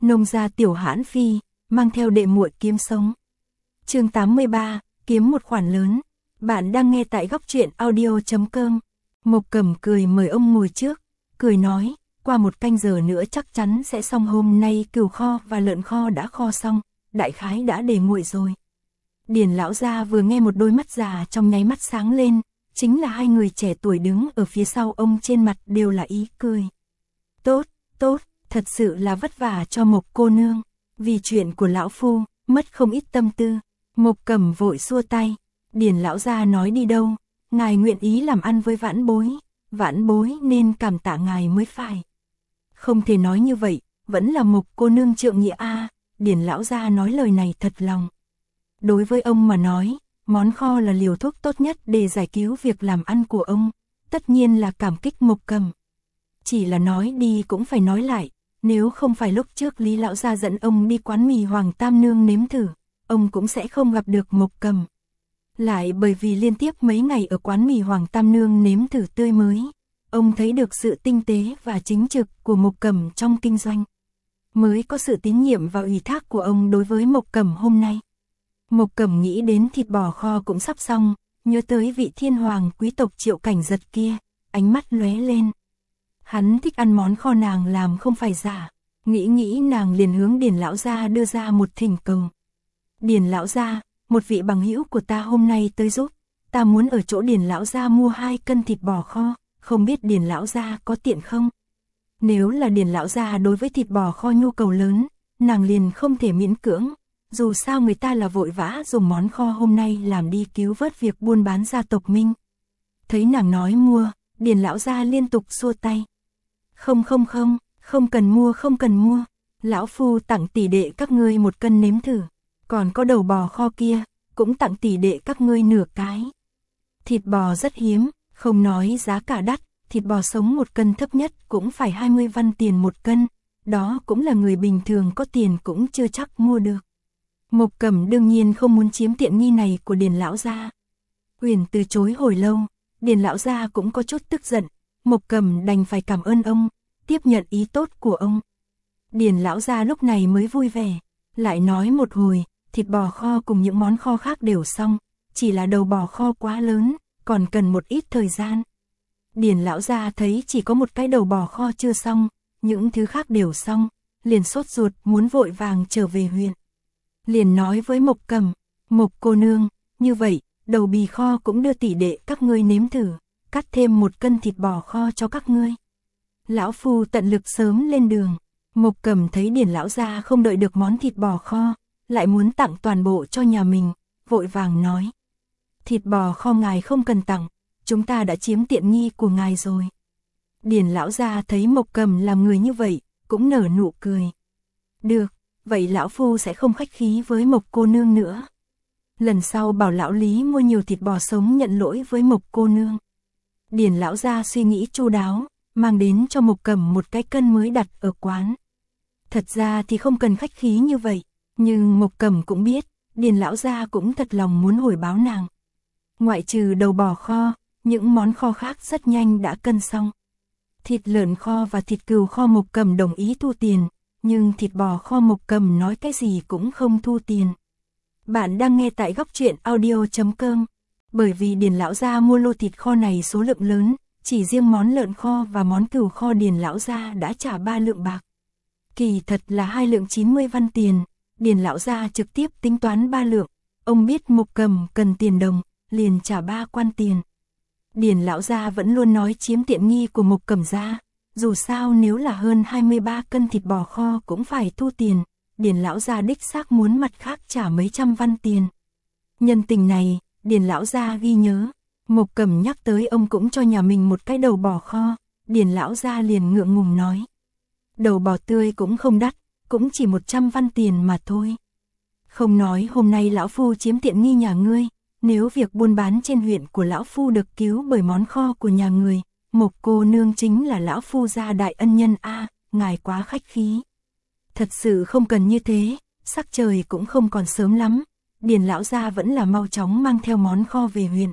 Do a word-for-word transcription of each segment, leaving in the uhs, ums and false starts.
Nông gia Tiểu Hãn Phi, mang theo đệ muội kiếm sống. Chương tám mươi ba, kiếm một khoản lớn. Bạn đang nghe tại góc truyện audio chấm com. Mộc Cẩm cười mời ông ngồi trước, cười nói, qua một canh giờ nữa chắc chắn sẽ xong, hôm nay cừu kho và lợn kho đã kho xong, đại khái đã để nguội rồi. Điền lão gia vừa nghe một đôi mắt già trong nháy mắt sáng lên, chính là hai người trẻ tuổi đứng ở phía sau ông, trên mặt đều là ý cười. Tốt, tốt, thật sự là vất vả cho Mộc cô nương, vì chuyện của lão phu, mất không ít tâm tư. Mộc Cẩm vội xua tay, Điền lão gia nói đi đâu, ngài nguyện ý làm ăn với vãn bối, vãn bối nên cảm tạ ngài mới phải. Không thể nói như vậy, vẫn là Mộc cô nương trượng nghĩa a. Điền lão gia nói lời này thật lòng. Đối với ông mà nói, món kho là liều thuốc tốt nhất để giải cứu việc làm ăn của ông, tất nhiên là cảm kích Mộc Cẩm. Chỉ là nói đi cũng phải nói lại, nếu không phải lúc trước Lý lão gia dẫn ông đi quán mì Hoàng Tam Nương nếm thử, ông cũng sẽ không gặp được Mộc Cẩm. Lại bởi vì liên tiếp mấy ngày ở quán mì Hoàng Tam Nương nếm thử tươi mới, ông thấy được sự tinh tế và chính trực của Mộc Cẩm trong kinh doanh, mới có sự tín nhiệm và ủy thác của ông đối với Mộc Cẩm hôm nay. Mộc Cẩm nghĩ đến thịt bò kho cũng sắp xong, nhớ tới vị thiên hoàng quý tộc Triệu Cảnh Giật kia, ánh mắt lóe lên. Hắn thích ăn món kho nàng làm không phải giả, nghĩ nghĩ nàng liền hướng Điền lão gia đưa ra một thỉnh cầu. Điền lão gia, một vị bằng hữu của ta hôm nay tới giúp, ta muốn ở chỗ Điền lão gia mua hai cân thịt bò kho, không biết Điền lão gia có tiện không? Nếu là Điền lão gia đối với thịt bò kho nhu cầu lớn, nàng liền không thể miễn cưỡng, dù sao người ta là vội vã dùng món kho hôm nay làm đi cứu vớt việc buôn bán gia tộc Minh. Thấy nàng nói mua, Điền lão gia liên tục xua tay. Không không không, không cần mua không cần mua, lão phu tặng tỷ đệ các ngươi một cân nếm thử, còn có đầu bò kho kia, cũng tặng tỷ đệ các ngươi nửa cái. Thịt bò rất hiếm, không nói giá cả đắt, thịt bò sống một cân thấp nhất cũng phải hai mươi văn tiền một cân, đó cũng là người bình thường có tiền cũng chưa chắc mua được. Mộc Cẩm đương nhiên không muốn chiếm tiện nghi này của Điền lão gia. Uyển từ chối hồi lâu, Điền lão gia cũng có chút tức giận, Mộc Cẩm đành phải cảm ơn ông, tiếp nhận ý tốt của ông. Điền lão gia lúc này mới vui vẻ, lại nói một hồi, thịt bò kho cùng những món kho khác đều xong, chỉ là đầu bò kho quá lớn, còn cần một ít thời gian. Điền lão gia thấy chỉ có một cái đầu bò kho chưa xong, những thứ khác đều xong, liền sốt ruột muốn vội vàng trở về huyện. Liền nói với Mộc Cẩm, Mộc cô nương, như vậy, đầu bì kho cũng đưa tỷ đệ các ngươi nếm thử, cắt thêm một cân thịt bò kho cho các ngươi. Lão phu tận lực sớm lên đường. Mộc Cẩm thấy Điền lão gia không đợi được món thịt bò kho, lại muốn tặng toàn bộ cho nhà mình, vội vàng nói. Thịt bò kho ngài không cần tặng, chúng ta đã chiếm tiện nghi của ngài rồi. Điền lão gia thấy Mộc Cẩm làm người như vậy, cũng nở nụ cười. Được, vậy lão phu sẽ không khách khí với Mộc cô nương nữa. Lần sau bảo lão Lý mua nhiều thịt bò sống nhận lỗi với Mộc cô nương. Điền lão gia suy nghĩ chu đáo, mang đến cho Mộc Cẩm một cái cân mới đặt ở quán. Thật ra thì không cần khách khí như vậy, nhưng Mộc Cẩm cũng biết, Điền lão gia cũng thật lòng muốn hồi báo nàng. Ngoại trừ đầu bò kho, những món kho khác rất nhanh đã cân xong. Thịt lợn kho và thịt cừu kho Mộc Cẩm đồng ý thu tiền, nhưng thịt bò kho Mộc Cẩm nói cái gì cũng không thu tiền. Bạn đang nghe tại góc truyện audio chấm com. Bởi vì Điền lão gia mua lô thịt kho này số lượng lớn, chỉ riêng món lợn kho và món cừu kho Điền lão gia đã trả ba lượng bạc. Kỳ thật là hai lượng chín mươi văn tiền, Điền lão gia trực tiếp tính toán ba lượng, ông biết Mộc Cẩm cần tiền đồng, liền trả ba quan tiền. Điền lão gia vẫn luôn nói chiếm tiện nghi của Mộc Cẩm gia, dù sao nếu là hơn hai mươi ba cân thịt bò kho cũng phải thu tiền, Điền lão gia đích xác muốn mặt khác trả mấy trăm văn tiền. Nhân tình này, Điền lão gia ghi nhớ. Mộc Cẩm nhắc tới ông cũng cho nhà mình một cái đầu bò kho, Điền lão gia liền ngượng ngùng nói. Đầu bò tươi cũng không đắt, cũng chỉ một trăm văn tiền mà thôi. Không nói hôm nay lão phu chiếm tiện nghi nhà ngươi, nếu việc buôn bán trên huyện của lão phu được cứu bởi món kho của nhà người, Mộc cô nương chính là lão phu gia đại ân nhân a, ngài quá khách khí. Thật sự không cần như thế, sắc trời cũng không còn sớm lắm, Điền lão gia vẫn là mau chóng mang theo món kho về huyện.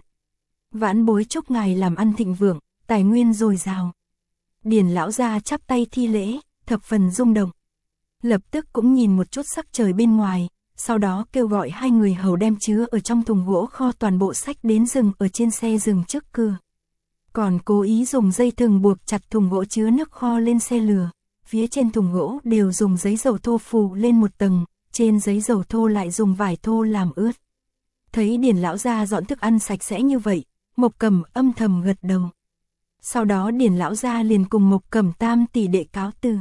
Vãn bối chúc ngài làm ăn thịnh vượng, tài nguyên dồi dào. Điền lão gia chắp tay thi lễ, thập phần rung động. lập tức cũng nhìn một chút sắc trời bên ngoài, sau đó kêu gọi hai người hầu đem chứa ở trong thùng gỗ kho toàn bộ sách đến rừng ở trên xe dừng trước cửa. Còn cố ý dùng dây thừng buộc chặt thùng gỗ chứa nước kho lên xe lửa, phía trên thùng gỗ đều dùng giấy dầu thô phủ lên một tầng, trên giấy dầu thô lại dùng vải thô làm ướt. Thấy Điền lão gia dọn thức ăn sạch sẽ như vậy, Mộc Cẩm âm thầm gật đầu. Sau đó Điền lão gia liền cùng Mộc Cẩm tam tỷ đệ cáo từ.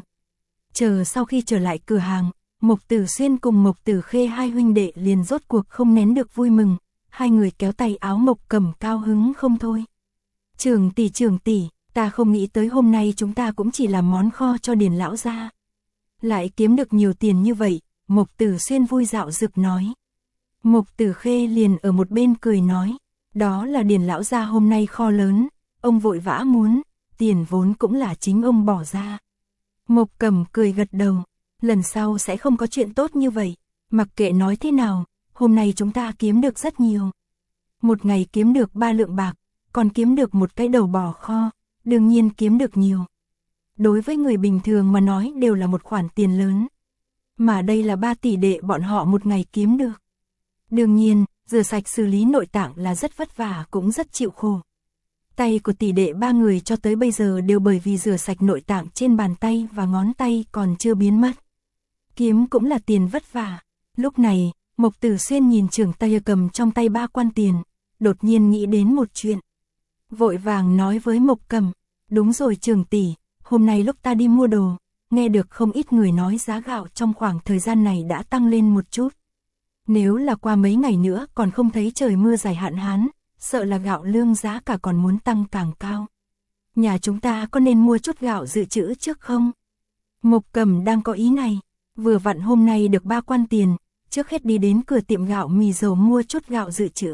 Chờ sau khi trở lại cửa hàng, Mộc Tử Xuyên cùng Mộc Tử Khê hai huynh đệ liền rốt cuộc không nén được vui mừng, hai người kéo tay áo Mộc Cẩm cao hứng không thôi. Trưởng tỷ trưởng tỷ, ta không nghĩ tới hôm nay chúng ta cũng chỉ làm món kho cho Điền lão gia. Lại kiếm được nhiều tiền như vậy, Mộc Tử Xuyên vui dạo dực nói. Mộc Tử Khê liền ở một bên cười nói, đó là Điền lão gia hôm nay kho lớn, ông vội vã muốn, tiền vốn cũng là chính ông bỏ ra. Mộc Cẩm cười gật đầu, lần sau sẽ không có chuyện tốt như vậy, mặc kệ nói thế nào, hôm nay chúng ta kiếm được rất nhiều. Một ngày kiếm được ba lượng bạc, còn kiếm được một cái đầu bò kho, đương nhiên kiếm được nhiều. Đối với người bình thường mà nói đều là một khoản tiền lớn. Mà đây là ba tỷ đệ bọn họ một ngày kiếm được. Đương nhiên, rửa sạch xử lý nội tạng là rất vất vả cũng rất chịu khổ. Tay của tỷ đệ ba người cho tới bây giờ đều bởi vì rửa sạch nội tạng trên bàn tay và ngón tay còn chưa biến mất. Kiếm cũng là tiền vất vả. Lúc này, Mộc Tử Xuyên nhìn trưởng tay cầm trong tay ba quan tiền, đột nhiên nghĩ đến một chuyện. Vội vàng nói với Mộc Cẩm, đúng rồi trưởng tỷ, hôm nay lúc ta đi mua đồ, nghe được không ít người nói giá gạo trong khoảng thời gian này đã tăng lên một chút. Nếu là qua mấy ngày nữa còn không thấy trời mưa dài hạn hán, sợ là gạo lương giá cả còn muốn tăng càng cao. Nhà chúng ta có nên mua chút gạo dự trữ trước không? Mộc Cẩm đang có ý này, vừa vặn hôm nay được ba quan tiền, trước hết đi đến cửa tiệm gạo mì dầu mua chút gạo dự trữ.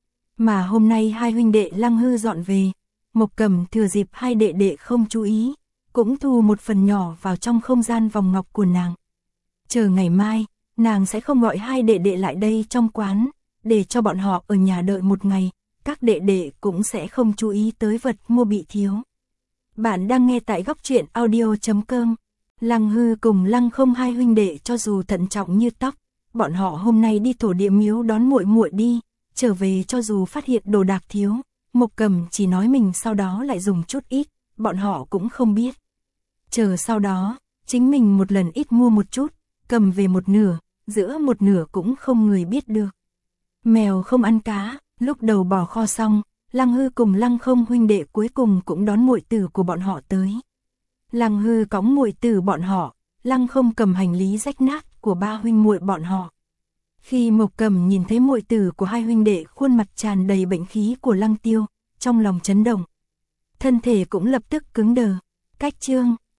Mà hôm nay hai huynh đệ Lăng Hư dọn về, Mộc Cẩm thừa dịp hai đệ đệ không chú ý, cũng thu một phần nhỏ vào trong không gian vòng ngọc của nàng. Chờ ngày mai, nàng sẽ không gọi hai đệ đệ lại đây trong quán, để cho bọn họ ở nhà đợi một ngày, các đệ đệ cũng sẽ không chú ý tới vật mua bị thiếu. Bạn đang nghe tại góc truyện audio chấm com. Lăng Hư cùng Lăng Không hai huynh đệ cho dù thận trọng như tóc, bọn họ hôm nay đi thổ địa miếu đón muội muội đi, trở về cho dù phát hiện đồ đạc thiếu, Mộc Cẩm chỉ nói mình sau đó lại dùng chút ít, bọn họ cũng không biết. Chờ sau đó, chính mình một lần ít mua một chút, cầm về một nửa, giữa một nửa cũng không người biết được. Mèo không ăn cá, lúc đầu bỏ kho xong, Lăng Hư cùng Lăng Không huynh đệ cuối cùng cũng đón muội tử của bọn họ tới. Lăng Hư cõng muội tử bọn họ, Lăng Không cầm hành lý rách nát của ba huynh muội bọn họ. Khi Mộc Cẩm nhìn thấy muội tử của hai huynh đệ khuôn mặt tràn đầy bệnh khí của Lăng Tiêu, trong lòng chấn động. Thân thể cũng lập tức cứng đờ. Cách chương